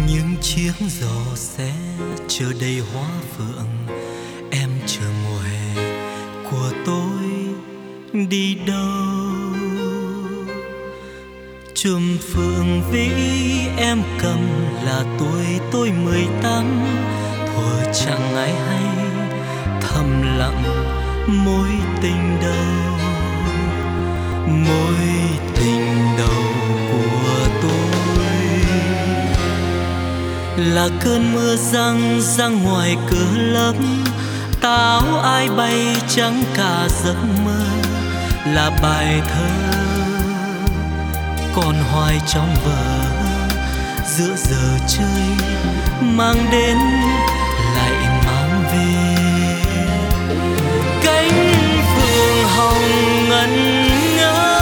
Những chiếc gió sẽ chờ đầy hoa phượng, em chờ mùa hè của tôi đi đâu. Chùm phượng vĩ em cầm là tuổi tôi 18, thuở chẳng ai hay thầm lặng mối tình đầu, mối tình đầu của tôi. Là cơn mưa giăng ra ngoài cửa lớp, tà áo ai bay trắng cả giấc mơ. Là bài thơ còn hoài trong vở, giữa giờ chơi mang đến lại mang về. Cánh phượng hồng ngẩn ngơ,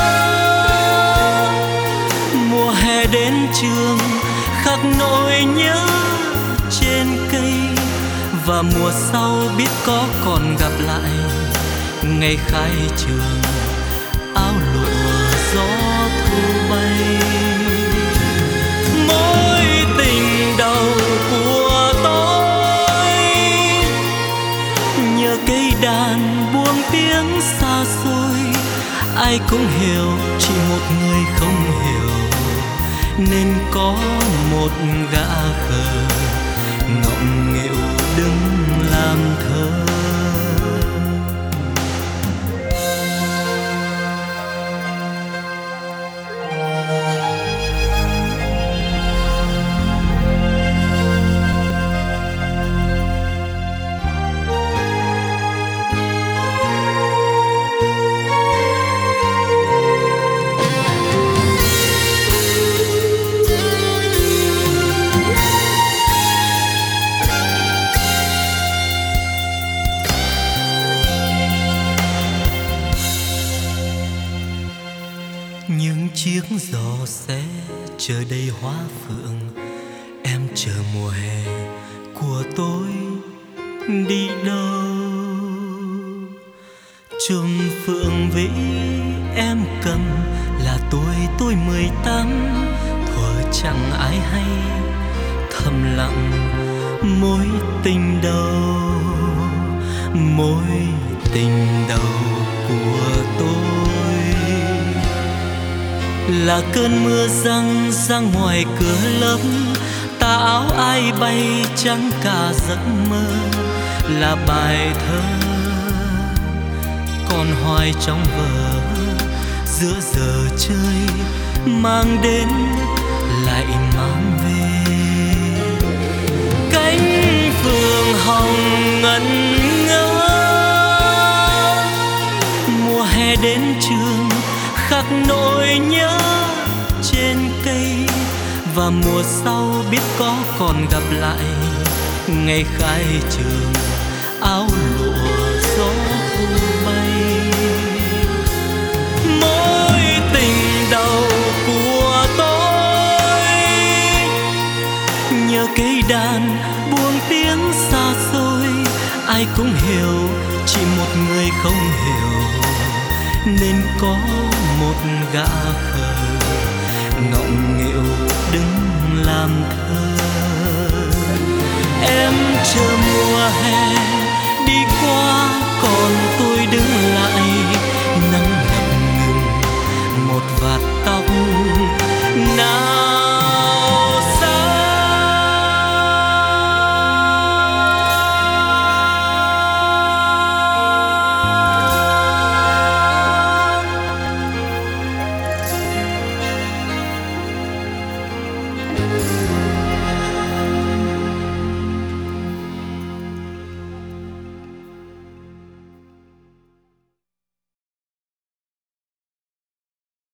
mùa hè đến trường khắc nỗi nhớ trên cây. Và mùa sau biết có còn gặp lại, ngày khai trường áo lụa gió thu bay. Mối tình đầu của tôi nhờ cây đàn buông tiếng xa xôi. Ai cũng hiểu, chỉ một người không hiểu, nên có một gã khờ ngọng nghịu đứng làm thơ. Những chiếc gió sẽ chờ đầy hoa phượng, em chờ mùa hè của tôi đi đâu. Chùm phượng vĩ em cầm là tuổi tôi 18, thuở chẳng ai hay thầm lặng mối tình đầu, mối tình đầu của tôi. Là cơn mưa giăng ra ngoài cửa lớp, tà áo ai bay trắng cả giấc mơ. Là bài thơ còn hoài trong vở, giữa giờ chơi mang đến lại mang về. Cánh phượng hồng ngẩn ngơ, mùa hè đến trường khắc nỗi nhớ trên cây. Và mùa sau biết có còn gặp lại, ngày khai trường áo lụa gió thu bay. Mối tình đầu của tôi nhờ cây đàn buông tiếng xa xôi. Ai cũng hiểu, chỉ một người không hiểu, nên có một gã khờ ngọng nghịu